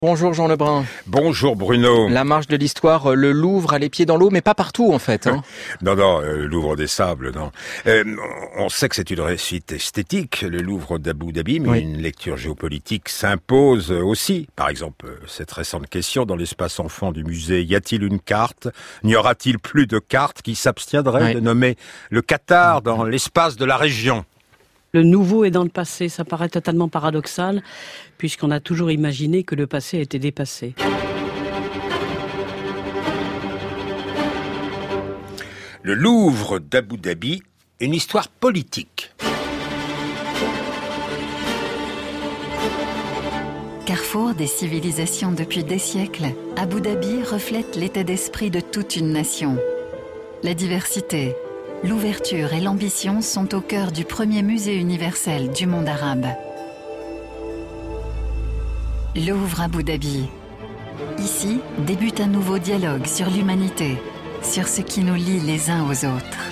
Bonjour Jean Lebrun. Bonjour Bruno. La marche de l'histoire, le Louvre a les pieds dans l'eau, mais pas partout en fait. Non, le Louvre des Sables, non. On sait que c'est une réussite esthétique, le Louvre d'Abu Dhabi, mais une lecture géopolitique s'impose aussi. Par exemple, cette récente question dans l'espace enfant du musée, y a-t-il une carte? N'y aura-t-il plus de carte qui s'abstiendrait de nommer le Qatar dans l'espace de la région? Le nouveau est dans le passé, ça paraît totalement paradoxal, puisqu'on a toujours imaginé que le passé était dépassé. Le Louvre d'Abu Dhabi, une histoire politique. Carrefour des civilisations depuis des siècles, Abu Dhabi reflète l'état d'esprit de toute une nation. La diversité, l'ouverture et l'ambition sont au cœur du premier musée universel du monde arabe. Louvre Abu Dhabi. Ici débute un nouveau dialogue sur l'humanité, sur ce qui nous lie les uns aux autres.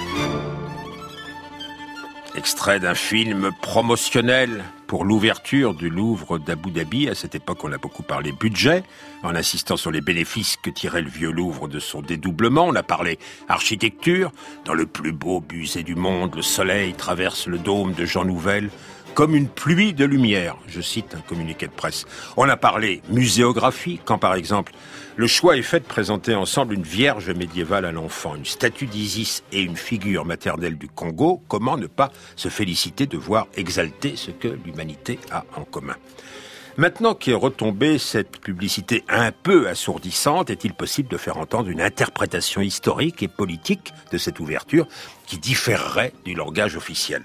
Extrait d'un film promotionnel pour l'ouverture du Louvre d'Abu Dhabi. À cette époque, on a beaucoup parlé budget, en insistant sur les bénéfices que tirait le vieux Louvre de son dédoublement. On a parlé architecture. Dans le plus beau musée du monde, le soleil traverse le dôme de Jean Nouvel comme une pluie de lumière. Je cite un communiqué de presse. On a parlé muséographie, quand par exemple, le choix est fait de présenter ensemble une vierge médiévale à l'enfant, une statue d'Isis et une figure maternelle du Congo. Comment ne pas se féliciter de voir exalter ce que l'humanité a en commun? Maintenant qu'est retombée cette publicité un peu assourdissante, est-il possible de faire entendre une interprétation historique et politique de cette ouverture qui différerait du langage officiel?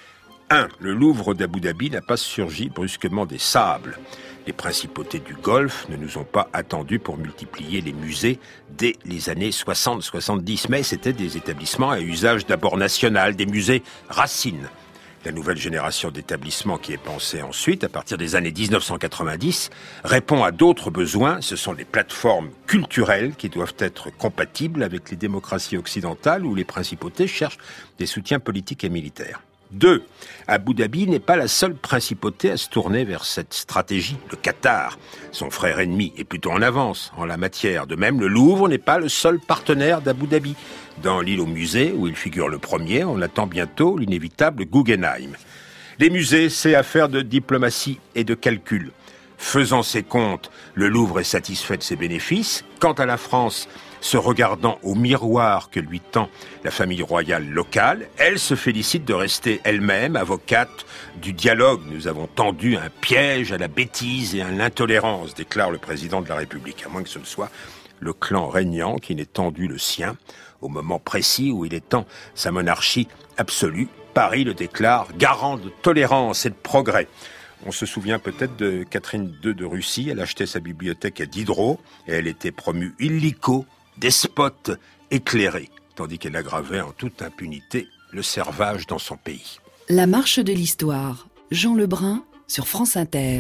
1. Le Louvre d'Abu Dhabi n'a pas surgi brusquement des sables. Les principautés du Golfe ne nous ont pas attendus pour multiplier les musées dès les années 60-70, mais c'était des établissements à usage d'abord national, des musées racines. La nouvelle génération d'établissements qui est pensée ensuite, à partir des années 1990, répond à d'autres besoins. Ce sont des plateformes culturelles qui doivent être compatibles avec les démocraties occidentales où les principautés cherchent des soutiens politiques et militaires. 2. Abu Dhabi n'est pas la seule principauté à se tourner vers cette stratégie. Le Qatar, son frère ennemi, est plutôt en avance en la matière. De même, le Louvre n'est pas le seul partenaire d'Abu Dhabi. Dans l'île au musée, où il figure le premier, on attend bientôt l'inévitable Guggenheim. Les musées, c'est affaire de diplomatie et de calcul. Faisant ses comptes, le Louvre est satisfait de ses bénéfices. Quant à la France, se regardant au miroir que lui tend la famille royale locale, elle se félicite de rester elle-même avocate du dialogue. Nous avons tendu un piège à la bêtise et à l'intolérance, déclare le président de la République, à moins que ce ne soit le clan régnant qui n'ait tendu le sien au moment précis où il étend sa monarchie absolue. Paris le déclare garant de tolérance et de progrès. On se souvient peut-être de Catherine II de Russie. Elle achetait sa bibliothèque à Diderot et elle était promue illico, despote éclairée, tandis qu'elle aggravait en toute impunité le servage dans son pays. La marche de l'histoire. Jean Lebrun sur France Inter.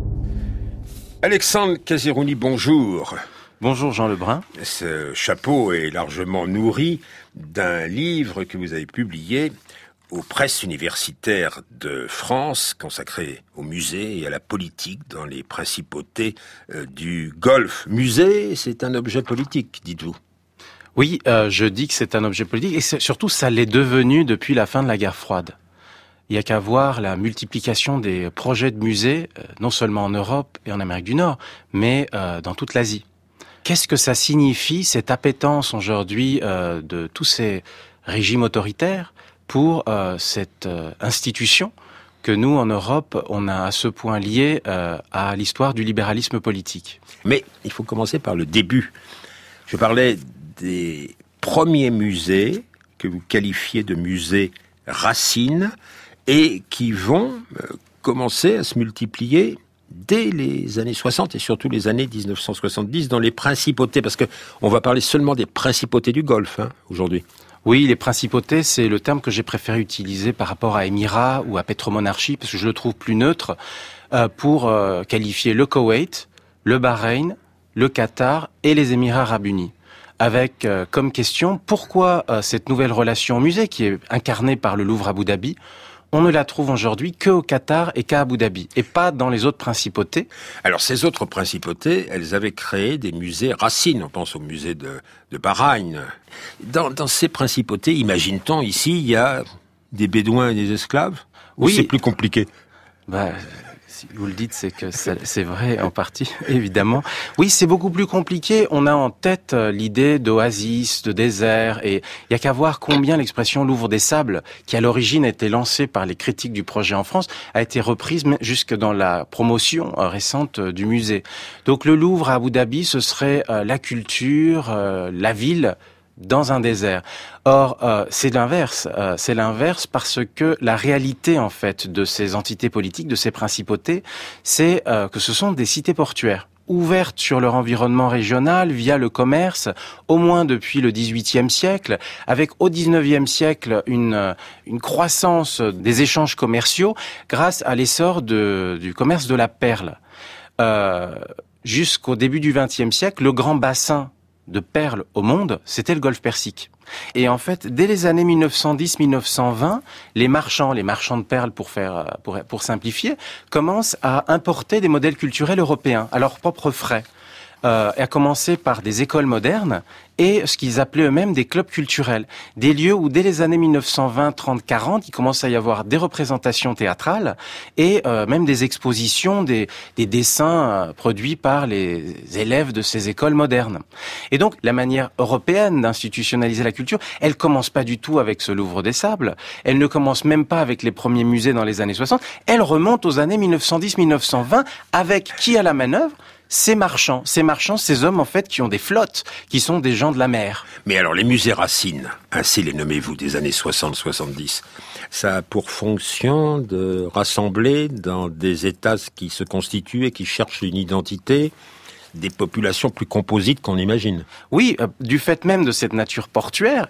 Alexandre Kazerouni, bonjour. Bonjour Jean Lebrun. Ce chapeau est largement nourri d'un livre que vous avez publié aux presses universitaires de France, consacré au musée et à la politique dans les principautés du Golfe. Musée, c'est un objet politique, dites-vous. Oui, je dis que c'est un objet politique, et surtout ça l'est devenu depuis la fin de la guerre froide. Il n'y a qu'à voir la multiplication des projets de musées, non seulement en Europe et en Amérique du Nord, mais dans toute l'Asie. Qu'est-ce que ça signifie, cette appétence aujourd'hui de tous ces régimes autoritaires pour cette institution que nous, en Europe, on a à ce point lié à l'histoire du libéralisme politique. Mais il faut commencer par le début. Je parlais des premiers musées que vous qualifiez de musées racines et qui vont commencer à se multiplier dès les années 60 et surtout les années 1970 dans les principautés, parce que on va parler seulement des principautés du Golfe aujourd'hui. Oui, les principautés, c'est le terme que j'ai préféré utiliser par rapport à émirats ou à pétromonarchie, parce que je le trouve plus neutre, pour qualifier le Koweït, le Bahreïn, le Qatar et les Émirats arabes unis. Avec comme question, pourquoi cette nouvelle relation au musée, qui est incarnée par le Louvre Abu Dhabi, on ne la trouve aujourd'hui qu'au Qatar et qu'à Abu Dhabi, et pas dans les autres principautés. Alors ces autres principautés, elles avaient créé des musées racines. On pense au musée de Bahreïn. Dans ces principautés, imagine-t-on, ici, il y a des bédouins et des esclaves? Ou Oui. c'est plus compliqué? Si vous le dites, c'est que c'est vrai en partie, évidemment. Oui, c'est beaucoup plus compliqué. On a en tête l'idée d'oasis, de désert, et il y a qu'à voir combien l'expression Louvre des Sables, qui à l'origine a été lancée par les critiques du projet en France, a été reprise jusque dans la promotion récente du musée. Donc le Louvre à Abu Dhabi, ce serait la culture, la ville, dans un désert. Or, c'est l'inverse. C'est l'inverse parce que la réalité, en fait, de ces entités politiques, de ces principautés, c'est que ce sont des cités portuaires, ouvertes sur leur environnement régional via le commerce, au moins depuis le XVIIIe siècle, avec au XIXe siècle une croissance des échanges commerciaux grâce à l'essor du commerce de la perle. Jusqu'au début du XXe siècle, le grand bassin de perles au monde, c'était le golfe Persique. Et en fait, dès les années 1910-1920, les marchands de perles, pour simplifier, commencent à importer des modèles culturels européens à leurs propres frais. À commencer par des écoles modernes et ce qu'ils appelaient eux-mêmes des clubs culturels. Des lieux où, dès les années 1920, 30, 40, il commence à y avoir des représentations théâtrales et même des expositions, des dessins produits par les élèves de ces écoles modernes. Et donc, la manière européenne d'institutionnaliser la culture, elle commence pas du tout avec ce Louvre des Sables. Elle ne commence même pas avec les premiers musées dans les années 60. Elle remonte aux années 1910-1920 avec qui à la manœuvre? Ces marchands, ces hommes en fait qui ont des flottes, qui sont des gens de la mer. Mais alors les musées racines, ainsi les nommez-vous, des années 60-70, ça a pour fonction de rassembler dans des États qui se constituent et qui cherchent une identité, des populations plus composites qu'on imagine. Oui, du fait même de cette nature portuaire,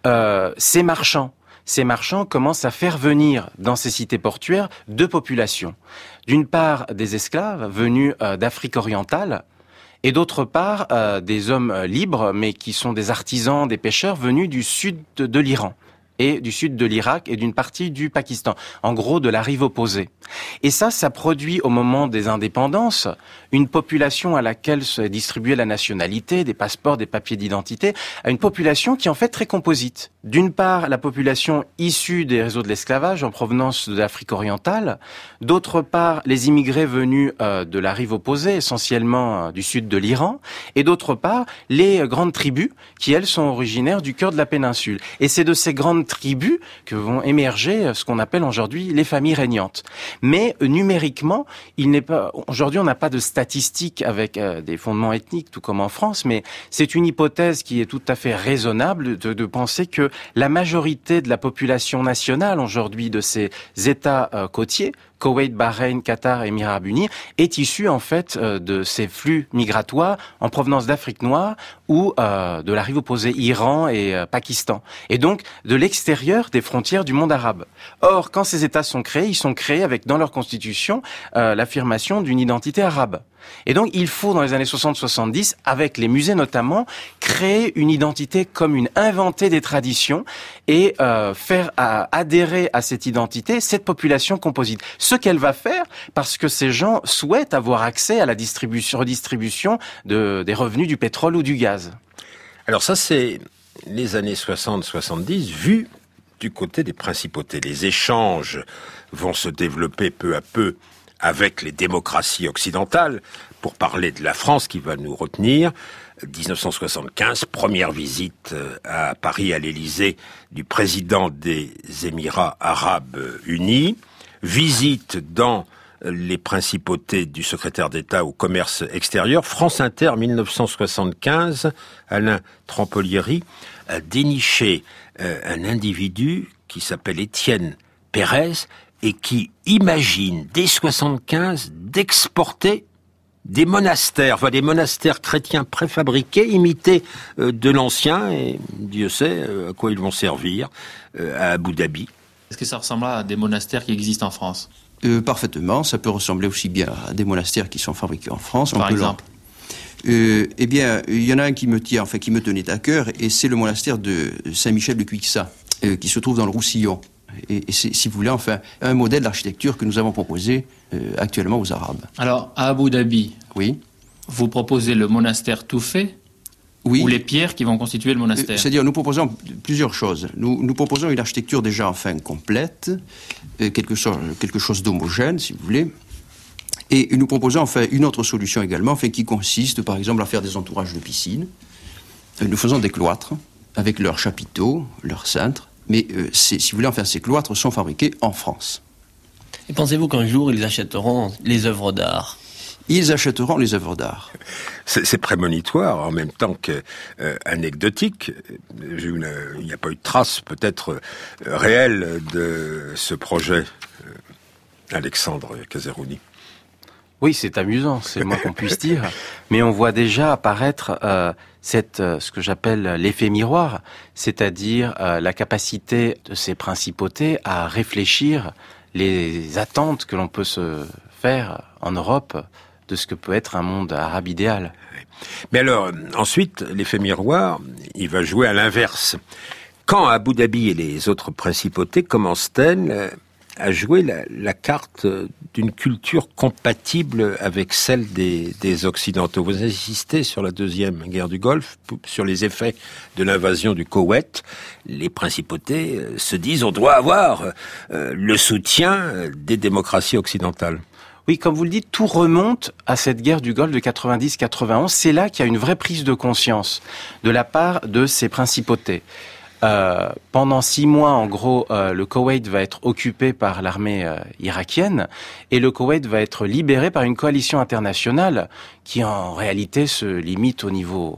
ces marchands commencent à faire venir dans ces cités portuaires deux populations. D'une part, des esclaves venus d'Afrique orientale, et d'autre part, des hommes libres, mais qui sont des artisans, des pêcheurs venus du sud de l'Iran, et du sud de l'Irak, et d'une partie du Pakistan. En gros, de la rive opposée. Et ça produit au moment des indépendances une population à laquelle se distribuait la nationalité, des passeports, des papiers d'identité, à une population qui est en fait très composite. D'une part, la population issue des réseaux de l'esclavage en provenance de l'Afrique orientale. D'autre part, les immigrés venus de la rive opposée, essentiellement du sud de l'Iran. Et d'autre part, les grandes tribus qui, elles, sont originaires du cœur de la péninsule. Et c'est de ces grandes tribus que vont émerger ce qu'on appelle aujourd'hui les familles régnantes. Mais numériquement, aujourd'hui on n'a pas de statistiques avec des fondements ethniques, tout comme en France, mais c'est une hypothèse qui est tout à fait raisonnable de penser que la majorité de la population nationale aujourd'hui de ces États côtiers, Koweït, Bahreïn, Qatar et Émirats Arabes Unis, est issue en fait de ces flux migratoires en provenance d'Afrique noire ou de la rive opposée Iran et Pakistan. Et donc de l'extérieur des frontières du monde arabe. Or, quand ces États sont créés, ils sont créés avec dans leur constitution l'affirmation d'une identité arabe. Et donc, il faut, dans les années 60-70, avec les musées notamment, créer une identité commune, inventer des traditions et faire adhérer à cette identité cette population composite. Ce qu'elle va faire, parce que ces gens souhaitent avoir accès à la redistribution des revenus du pétrole ou du gaz. Alors ça, c'est les années 60-70 vues du côté des principautés. Les échanges vont se développer peu à peu avec les démocraties occidentales. Pour parler de la France qui va nous retenir, 1975, première visite à Paris, à l'Élysée, du président des Émirats Arabes Unis, visite dans les principautés du secrétaire d'État au commerce extérieur. France Inter, 1975, Alain Trampolieri a déniché un individu qui s'appelle Étienne Pérez et qui imagine, dès 75, d'exporter des monastères, des monastères chrétiens préfabriqués, imités de l'ancien, et Dieu sait à quoi ils vont servir, à Abu Dhabi. Est-ce que ça ressemble à des monastères qui existent en France ? Parfaitement, ça peut ressembler aussi bien à des monastères qui sont fabriqués en France. Par exemple ? Eh bien, il y en a un qui me tenait à cœur, et c'est le monastère de Saint-Michel de Cuixat, qui se trouve dans le Roussillon. Et c'est, si vous voulez, enfin, un modèle d'architecture que nous avons proposé actuellement aux Arabes. Alors, à Abu Dhabi, Oui. vous proposez le monastère tout fait Oui. ou les pierres qui vont constituer le monastère? C'est-à-dire, nous proposons plusieurs choses. Nous proposons une architecture déjà, enfin, complète, quelque chose d'homogène, si vous voulez. Et nous proposons, enfin, une autre solution également, enfin, qui consiste, par exemple, à faire des entourages de piscines. Nous faisons des cloîtres, avec leurs chapiteaux, leurs cintres. Mais, si vous voulez, enfin, ces cloîtres sont fabriqués en France. Et pensez-vous qu'un jour, ils achèteront les œuvres d'art? Ils achèteront les œuvres d'art. C'est prémonitoire, en même temps que anecdotique. Il n'y a pas eu de trace, peut-être, réelle de ce projet, Alexandre Caserouni. Oui, c'est amusant, c'est le moins qu'on puisse dire. Mais on voit déjà apparaître ce que j'appelle l'effet miroir, c'est-à-dire la capacité de ces principautés à réfléchir les attentes que l'on peut se faire en Europe de ce que peut être un monde arabe idéal. Mais alors, ensuite, l'effet miroir, il va jouer à l'inverse. Quand Abu Dhabi et les autres principautés commencent-elles à jouer la carte d'une culture compatible avec celle des Occidentaux? Vous insistez sur la deuxième guerre du Golfe, sur les effets de l'invasion du Koweït. Les principautés se disent on doit avoir le soutien des démocraties occidentales. Oui, comme vous le dites, tout remonte à cette guerre du Golfe de 90-91. C'est là qu'il y a une vraie prise de conscience de la part de ces principautés. Pendant 6 mois, en gros, le Koweït va être occupé par l'armée irakienne et le Koweït va être libéré par une coalition internationale qui, en réalité, se limite au niveau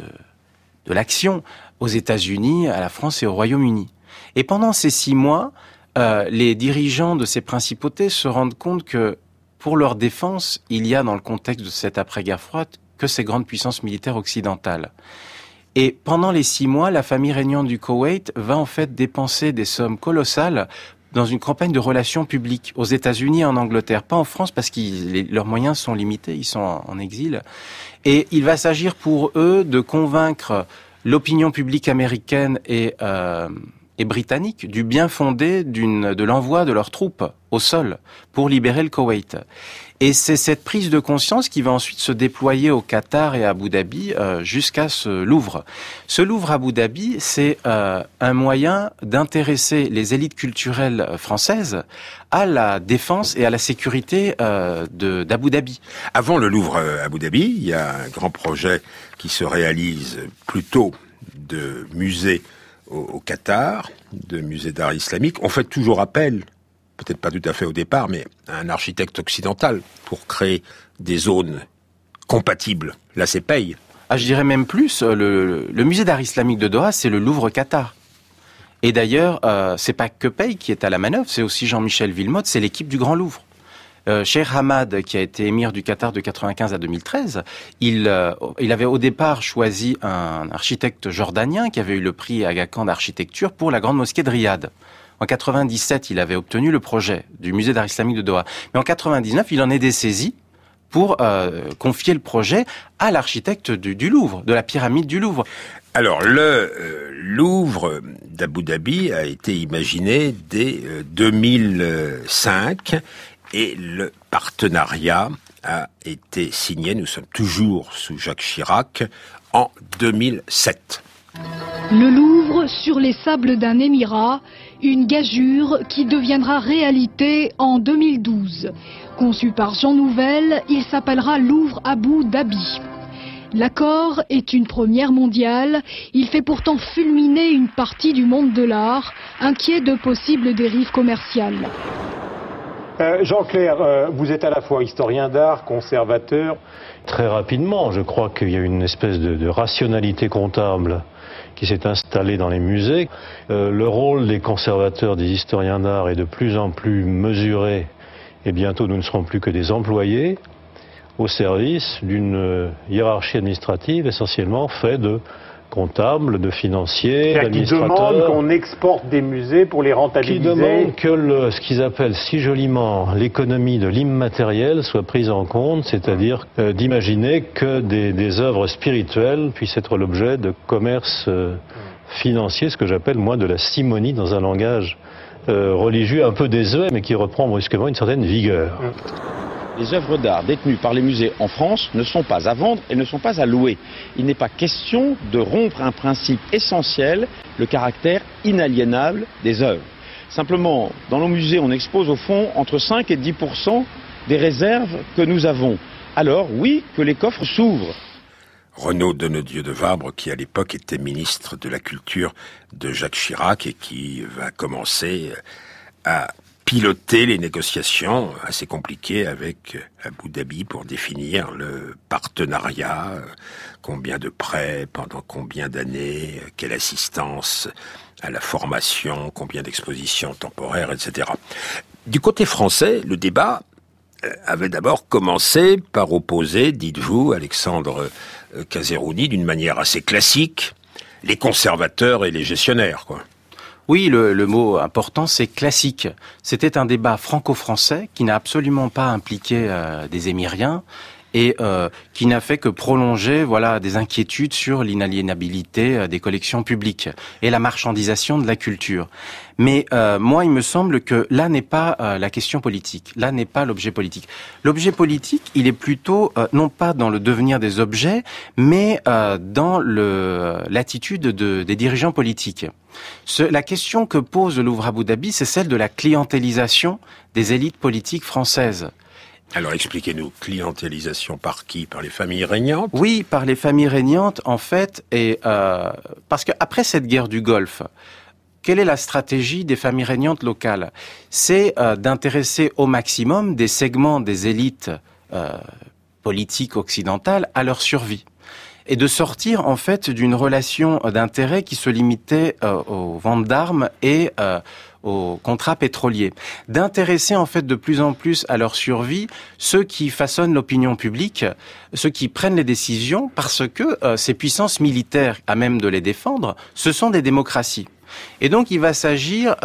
de l'action aux États-Unis, à la France et au Royaume-Uni. Et pendant ces 6 mois, les dirigeants de ces principautés se rendent compte que, pour leur défense, il y a dans le contexte de cette après-guerre froide que ces grandes puissances militaires occidentales. Et pendant les 6 mois, la famille régnante du Koweït va en fait dépenser des sommes colossales dans une campagne de relations publiques aux États-Unis et en Angleterre, pas en France parce que leurs moyens sont limités, ils sont en exil. Et il va s'agir pour eux de convaincre l'opinion publique américaine et britannique du bien fondé de l'envoi de leurs troupes au sol pour libérer le Koweït. Et c'est cette prise de conscience qui va ensuite se déployer au Qatar et à Abu Dhabi jusqu'à ce Louvre. Ce Louvre à Abu Dhabi, c'est un moyen d'intéresser les élites culturelles françaises à la défense et à la sécurité d'Abu Dhabi. Avant le Louvre à Abu Dhabi, il y a un grand projet qui se réalise plutôt de musée au Qatar, de musée d'art islamique. On fait toujours appel, peut-être pas tout à fait au départ, mais à un architecte occidental pour créer des zones compatibles. Là, c'est paye. Ah, je dirais même plus, le musée d'art islamique de Doha, c'est le Louvre Qatar. Et d'ailleurs, c'est pas que Paye qui est à la manœuvre, c'est aussi Jean-Michel Villemotte, c'est l'équipe du Grand Louvre. Cheikh Hamad, qui a été émir du Qatar de 95 à 2013, il avait au départ choisi un architecte jordanien qui avait eu le prix Aga Khan d'architecture pour la grande mosquée de Riyad. En 97, il avait obtenu le projet du musée d'art islamique de Doha. Mais en 99, il en est dessaisi pour confier le projet à l'architecte du Louvre, de la pyramide du Louvre. Alors, le Louvre d'Abu Dhabi a été imaginé dès 2005 et le partenariat a été signé, nous sommes toujours sous Jacques Chirac, en 2007. Le Louvre sur les sables d'un émirat, une gageure qui deviendra réalité en 2012. Conçu par Jean Nouvel, il s'appellera Louvre Abu Dhabi. L'accord est une première mondiale, il fait pourtant fulminer une partie du monde de l'art, inquiet de possibles dérives commerciales. Jean-Claire, vous êtes à la fois historien d'art, conservateur. Très rapidement, je crois qu'il y a une espèce de rationalité comptable qui s'est installée dans les musées. Le rôle des conservateurs, des historiens d'art est de plus en plus mesuré et bientôt nous ne serons plus que des employés au service d'une hiérarchie administrative essentiellement faite de comptables, de financiers, d'administrateurs. Qui demandent qu'on exporte des musées pour les rentabiliser. Qui demandent que ce qu'ils appellent si joliment l'économie de l'immatériel soit prise en compte, c'est-à-dire d'imaginer que des œuvres spirituelles puissent être l'objet de commerce financier, ce que j'appelle moi de la simonie dans un langage religieux un peu désuet, mais qui reprend brusquement une certaine vigueur. Les œuvres d'art détenues par les musées en France ne sont pas à vendre et ne sont pas à louer. Il n'est pas question de rompre un principe essentiel, le caractère inaliénable des œuvres. Simplement, dans nos musées, on expose au fond entre 5 et 10% des réserves que nous avons. Alors, oui, que les coffres s'ouvrent. Renaud Donnedieu de Vabre, qui à l'époque était ministre de la Culture de Jacques Chirac et qui va commencer à piloter les négociations assez compliquées avec Abu Dhabi pour définir le partenariat, combien de prêts, pendant combien d'années, quelle assistance à la formation, combien d'expositions temporaires, etc. Du côté français, le débat avait d'abord commencé par opposer, dites-vous, Alexandre Cazerouni, d'une manière assez classique, les conservateurs et les gestionnaires, quoi. Oui, le mot important, c'est classique. C'était un débat franco-français qui n'a absolument pas impliqué des Émiriens et qui n'a fait que prolonger des inquiétudes sur l'inaliénabilité des collections publiques et la marchandisation de la culture. Mais moi, il me semble que là n'est pas la question politique, là n'est pas l'objet politique. L'objet politique, il est plutôt non pas dans le devenir des objets, mais dans l'attitude des dirigeants politiques. La question que pose le Louvre Abu Dhabi, c'est celle de la clientélisation des élites politiques françaises. Alors expliquez-nous, clientélisation par qui? Par les familles régnantes? Oui, par les familles régnantes, en fait, et parce qu'après cette guerre du Golfe, quelle est la stratégie des familles régnantes locales? C'est d'intéresser au maximum des segments des élites politiques occidentales à leur survie. Et de sortir en fait d'une relation d'intérêt qui se limitait aux ventes d'armes et aux contrats pétroliers. D'intéresser en fait de plus en plus à leur survie ceux qui façonnent l'opinion publique, ceux qui prennent les décisions, parce que ces puissances militaires, à même de les défendre, ce sont des démocraties. Et donc il va s'agir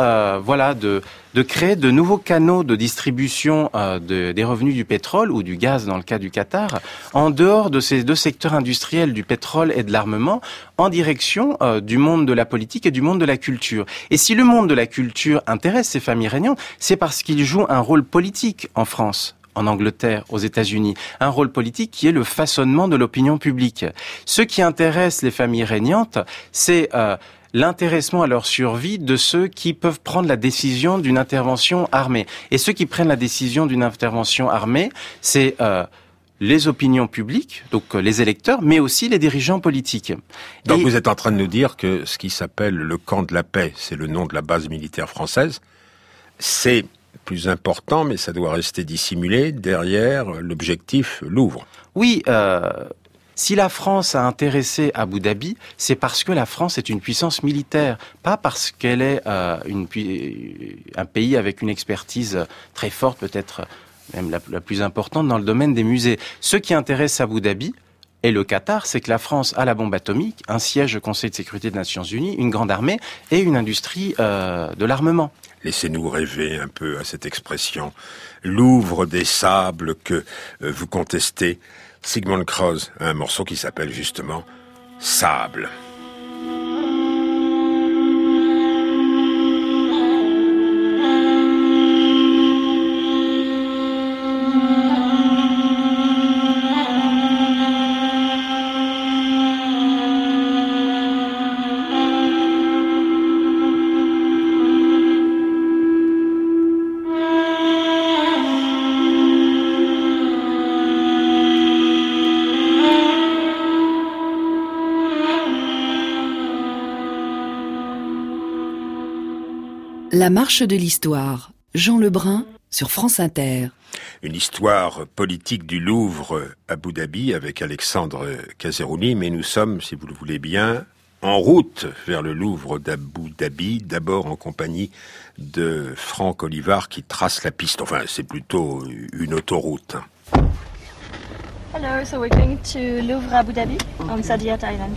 de créer de nouveaux canaux de distribution des revenus du pétrole ou du gaz dans le cas du Qatar, en dehors de ces deux secteurs industriels du pétrole et de l'armement, en direction du monde de la politique et du monde de la culture. Et si le monde de la culture intéresse ces familles régnantes, c'est parce qu'il joue un rôle politique en France, en Angleterre, aux États-Unis, un rôle politique qui est le façonnement de l'opinion publique. Ce qui intéresse les familles régnantes, c'est l'intéressement à leur survie de ceux qui peuvent prendre la décision d'une intervention armée. Et ceux qui prennent la décision d'une intervention armée, c'est les opinions publiques, donc les électeurs, mais aussi les dirigeants politiques. Donc vous êtes en train de nous dire que ce qui s'appelle le camp de la paix, c'est le nom de la base militaire française, c'est plus important, mais ça doit rester dissimulé derrière l'objectif Louvre. Oui, si la France a intéressé Abu Dhabi, c'est parce que la France est une puissance militaire, pas parce qu'elle est un pays avec une expertise très forte, peut-être même la plus importante dans le domaine des musées. Ce qui intéresse Abu Dhabi et le Qatar, c'est que la France a la bombe atomique, un siège au Conseil de sécurité des Nations Unies, une grande armée et une industrie de l'armement. Laissez-nous rêver un peu à cette expression « Louvre des sables » que vous contestez. Sigmund Krauss a un morceau qui s'appelle justement « Sable ». La marche de l'histoire, Jean Lebrun sur France Inter. Une histoire politique du Louvre Abu Dhabi avec Alexandre Cazerouni, mais nous sommes, si vous le voulez bien, en route vers le Louvre d'Abu Dhabi, d'abord en compagnie de Franck Olivard qui trace la piste. Enfin, c'est plutôt une autoroute. Hello, so we're going to Louvre Abu Dhabi on Saadiyat Island.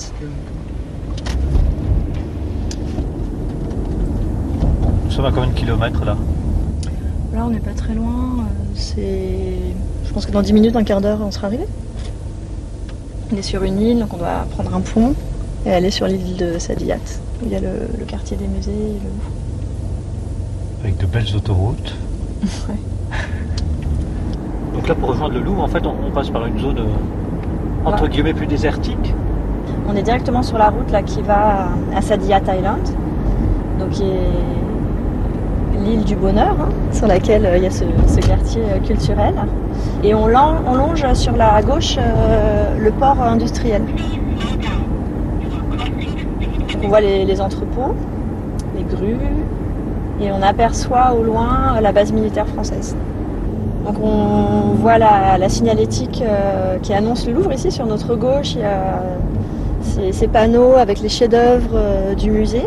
Nous sommes à combien de kilomètres là? Là on n'est pas très loin, je pense que dans 10 minutes, un quart d'heure on sera arrivé. On est sur une île, donc on doit prendre un pont et aller sur l'île de Saadiyat, où il y a le quartier des musées et le Louvre. Avec de belles autoroutes. Ouais. Donc là, pour rejoindre le Louvre, en fait, on passe par une zone entre guillemets plus désertique. On est directement sur la route là qui va à Sadia, Thaïlande, donc qui est l'île du bonheur, sur laquelle il y a ce quartier culturel. Et on longe sur la gauche le port industriel. On voit les entrepôts, les grues, et on aperçoit au loin la base militaire française. Donc on voit la signalétique qui annonce le Louvre ici sur notre gauche. Il y a ces panneaux avec les chefs-d'œuvre du musée.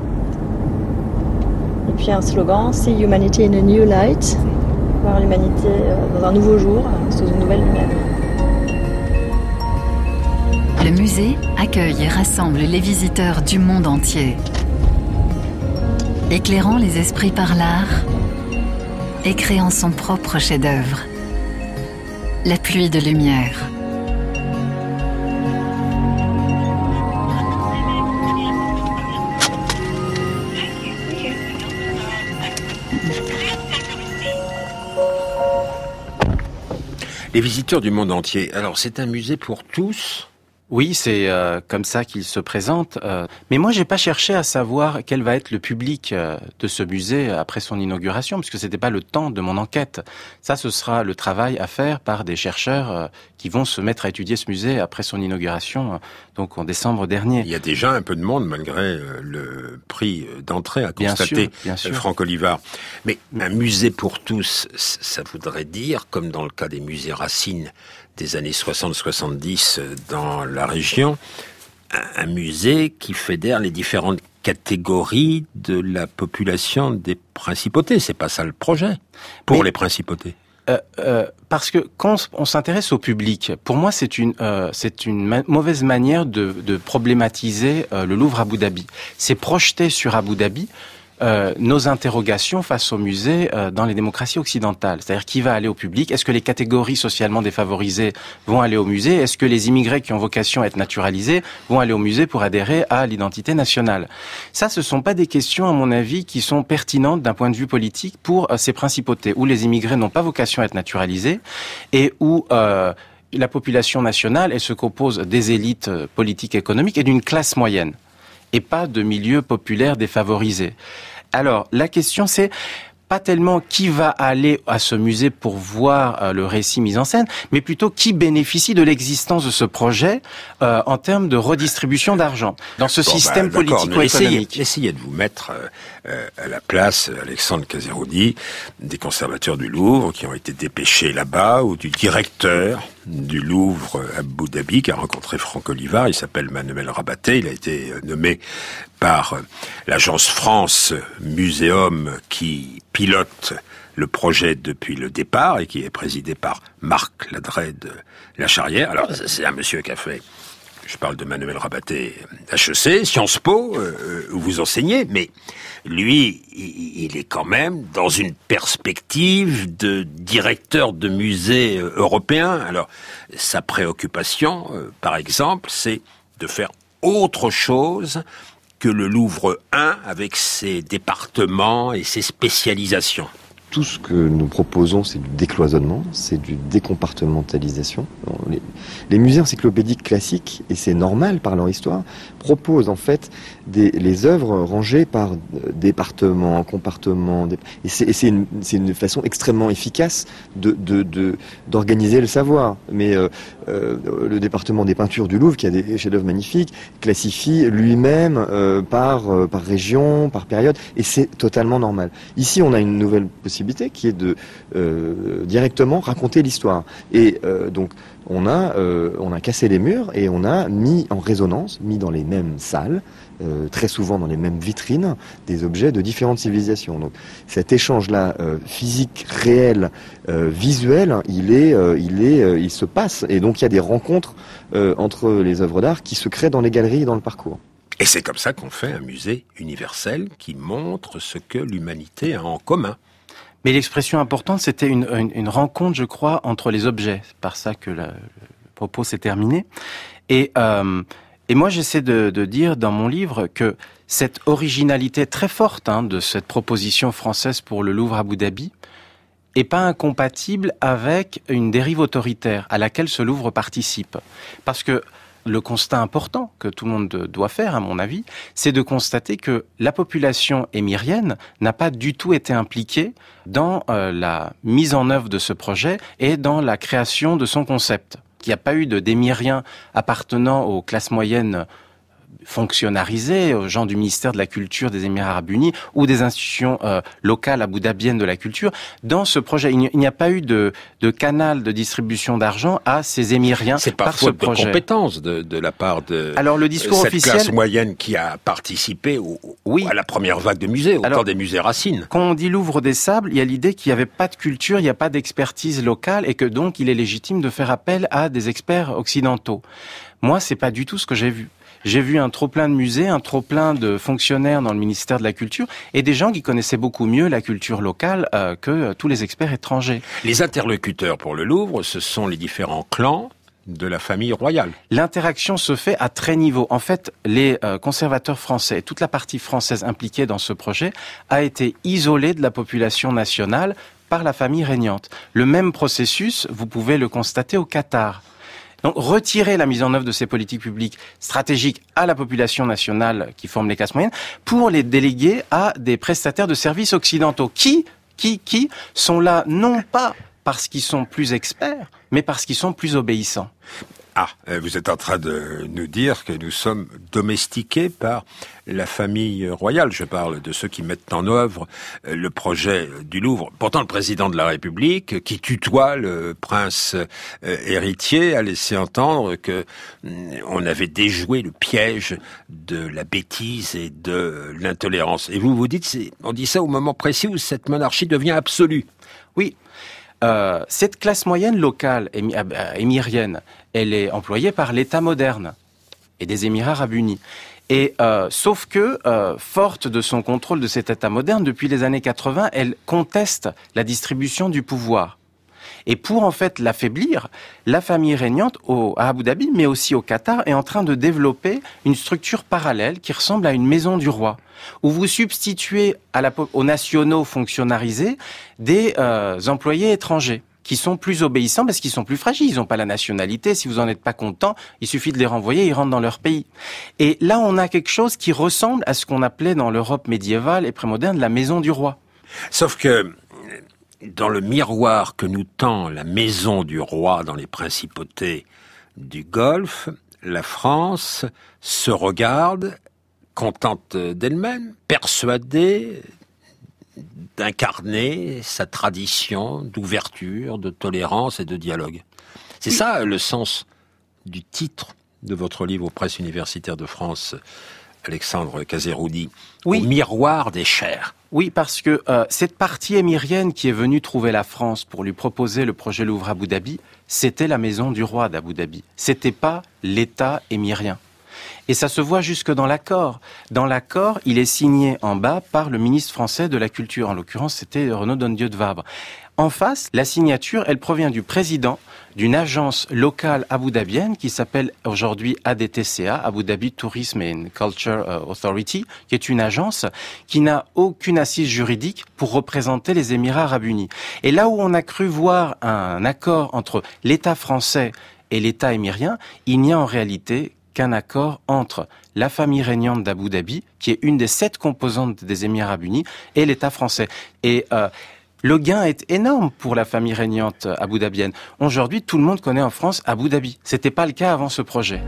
Et puis un slogan, See Humanity in a New Light, voir l'humanité dans un nouveau jour, sous une nouvelle lumière. Le musée accueille et rassemble les visiteurs du monde entier. Éclairant les esprits par l'art et créant son propre chef-d'œuvre, la pluie de lumière. Les visiteurs du monde entier. Alors, c'est un musée pour tous ? Oui, c'est comme ça qu'il se présente. Mais moi, j'ai pas cherché à savoir quel va être le public de ce musée après son inauguration, puisque c'était pas le temps de mon enquête. Ça, ce sera le travail à faire par des chercheurs qui vont se mettre à étudier ce musée après son inauguration, donc en décembre dernier. Il y a déjà un peu de monde, malgré le prix d'entrée à constater, bien sûr. Franck Olivard. Mais un musée pour tous, ça voudrait dire, comme dans le cas des musées Racine des années 60-70 dans la région, un musée qui fédère les différentes catégories de la population des principautés. C'est pas ça le projet pour les principautés. Parce que quand on s'intéresse au public, pour moi c'est une mauvaise manière de problématiser le Louvre Abu Dhabi. C'est projeter sur Abu Dhabi nos interrogations face au musée dans les démocraties occidentales. C'est-à-dire qui va aller au public? Est-ce que les catégories socialement défavorisées vont aller au musée? Est-ce que les immigrés qui ont vocation à être naturalisés vont aller au musée pour adhérer à l'identité nationale? Ça, ce sont pas des questions, à mon avis, qui sont pertinentes d'un point de vue politique pour ces principautés où les immigrés n'ont pas vocation à être naturalisés et où la population nationale, elle se compose des élites politiques et économiques et d'une classe moyenne et pas de milieux populaires défavorisés. Alors, la question c'est pas tellement qui va aller à ce musée pour voir le récit mis en scène, mais plutôt qui bénéficie de l'existence de ce projet en termes de redistribution d'argent dans ce système politico-économique. Essayez de vous mettre à la place, Alexandre Cazeroudi, des conservateurs du Louvre qui ont été dépêchés là-bas, ou du directeur du Louvre à Abu Dhabi qui a rencontré Franck Olivard. Il s'appelle Manuel Rabaté. Il a été nommé par l'agence France Muséum qui pilote le projet depuis le départ et qui est présidé par Marc Ladret de La Charrière. Alors, c'est un monsieur qui a fait, je parle de Manuel Rabaté, HEC, Sciences Po, où vous enseignez, mais lui, il est quand même dans une perspective de directeur de musée européen. Alors, sa préoccupation, par exemple, c'est de faire autre chose que le Louvre 1 avec ses départements et ses spécialisations. Tout ce que nous proposons, c'est du décloisonnement, c'est du décompartimentalisation. Les musées encyclopédiques classiques, et c'est normal par leur histoire, proposent en fait les œuvres rangées par départements, compartiments. Et c'est une façon extrêmement efficace d'organiser le savoir. Mais le département des peintures du Louvre, qui a des chefs-d'œuvre magnifiques, classifie lui-même par région, par période, et c'est totalement normal. Ici, on a une nouvelle possibilité qui est de directement raconter l'histoire. Et donc on a cassé les murs et on a mis en résonance, mis dans les mêmes salles, très souvent dans les mêmes vitrines, des objets de différentes civilisations. Donc cet échange-là, physique, réel, visuel, il se passe. Et donc il y a des rencontres entre les œuvres d'art qui se créent dans les galeries et dans le parcours. Et c'est comme ça qu'on fait un musée universel qui montre ce que l'humanité a en commun. Mais l'expression importante, c'était une rencontre, je crois, entre les objets. C'est par ça que le propos s'est terminé. Et Et moi, j'essaie de dire dans mon livre que cette originalité très forte de cette proposition française pour le Louvre Abu Dhabi est pas incompatible avec une dérive autoritaire à laquelle ce Louvre participe. Parce que le constat important que tout le monde doit faire, à mon avis, c'est de constater que la population émirienne n'a pas du tout été impliquée dans la mise en œuvre de ce projet et dans la création de son concept. Il n'y a pas eu d'émiriens appartenant aux classes moyennes fonctionnalisés, aux gens du ministère de la Culture des Émirats Arabes Unis ou des institutions locales abou-dhabiennes de la culture. Dans ce projet, il n'y a pas eu de canal de distribution d'argent à ces Émiriens par ce projet. C'est par faute de compétence de la part de cette classe moyenne qui a participé à la première vague de musées, au temps des musées Racine. Quand on dit Louvre des Sables, il y a l'idée qu'il n'y avait pas de culture, il n'y a pas d'expertise locale et que donc il est légitime de faire appel à des experts occidentaux. Moi, c'est pas du tout ce que j'ai vu. J'ai vu un trop-plein de musées, un trop-plein de fonctionnaires dans le ministère de la Culture et des gens qui connaissaient beaucoup mieux la culture locale que tous les experts étrangers. Les interlocuteurs pour le Louvre, ce sont les différents clans de la famille royale. L'interaction se fait à très niveau. En fait, les conservateurs français et toute la partie française impliquée dans ce projet a été isolée de la population nationale par la famille régnante. Le même processus, vous pouvez le constater au Qatar. Donc, retirer la mise en œuvre de ces politiques publiques stratégiques à la population nationale qui forme les classes moyennes pour les déléguer à des prestataires de services occidentaux qui sont là non pas parce qu'ils sont plus experts, mais parce qu'ils sont plus obéissants. Ah, vous êtes en train de nous dire que nous sommes domestiqués par la famille royale. Je parle de ceux qui mettent en œuvre le projet du Louvre. Pourtant, le président de la République, qui tutoie le prince héritier, a laissé entendre que on avait déjoué le piège de la bêtise et de l'intolérance. Et vous dites, on dit ça au moment précis où cette monarchie devient absolue. Oui. Cette classe moyenne locale émirienne, elle est employée par l'État moderne et des Émirats Arabes Unis. Et sauf que, forte de son contrôle de cet État moderne, depuis les années 80, elle conteste la distribution du pouvoir. Et pour en fait l'affaiblir, la famille régnante à Abu Dhabi, mais aussi au Qatar, est en train de développer une structure parallèle qui ressemble à une maison du roi, où vous substituez aux nationaux fonctionnalisés des employés étrangers qui sont plus obéissants parce qu'ils sont plus fragiles, ils n'ont pas la nationalité, si vous en êtes pas content, il suffit de les renvoyer, ils rentrent dans leur pays. Et là, on a quelque chose qui ressemble à ce qu'on appelait dans l'Europe médiévale et prémoderne la maison du roi. Sauf que dans le miroir que nous tend la maison du roi dans les principautés du Golfe, la France se regarde contente d'elle-même, persuadée d'incarner sa tradition d'ouverture, de tolérance et de dialogue. C'est ça le sens du titre de votre livre aux presses universitaires de France, Alexandre Kazerouni, oui. Au miroir des chairs. Oui, parce que cette partie émirienne qui est venue trouver la France pour lui proposer le projet Louvre Abu Dhabi, c'était la maison du roi d'Abu Dhabi. C'était pas l'État émirien. Et ça se voit jusque dans l'accord. Dans l'accord, il est signé en bas par le ministre français de la Culture. En l'occurrence, c'était Renaud Dondieu de Vabre. En face, la signature, elle provient du président d'une agence locale abu-dhabienne qui s'appelle aujourd'hui ADTCA, Abu Dhabi Tourism and Culture Authority, qui est une agence qui n'a aucune assise juridique pour représenter les Émirats Arabes Unis. Et là où on a cru voir un accord entre l'État français et l'État émirien, il n'y a en réalité qu'un accord entre la famille régnante d'Abu Dhabi, qui est une des 7 composantes des Émirats Arabes Unis, et l'État français. Et le gain est énorme pour la famille régnante abu-dhabienne. Aujourd'hui, tout le monde connaît en France Abu Dhabi. C'était pas le cas avant ce projet.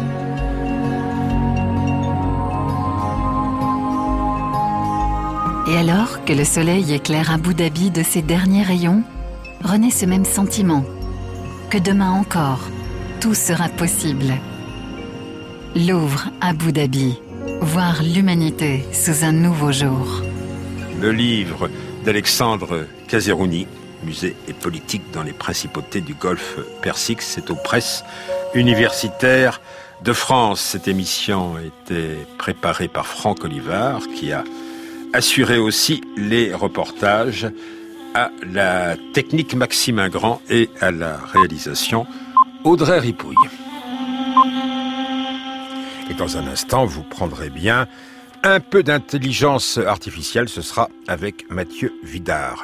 Et alors que le soleil éclaire Abu Dhabi de ses derniers rayons, renaît ce même sentiment, que demain encore, tout sera possible. Louvre Abu Dhabi, voir l'humanité sous un nouveau jour. Le livre d'Alexandre Kazerouni, Musée et politique dans les principautés du Golfe Persique, c'est aux presses universitaires de France. Cette émission a été préparée par Franck Olivard, qui a assuré aussi les reportages, à la technique Maxime Ingrand et à la réalisation Audrey Ripouille. Et dans un instant, vous prendrez bien un peu d'intelligence artificielle. Ce sera avec Mathieu Vidard.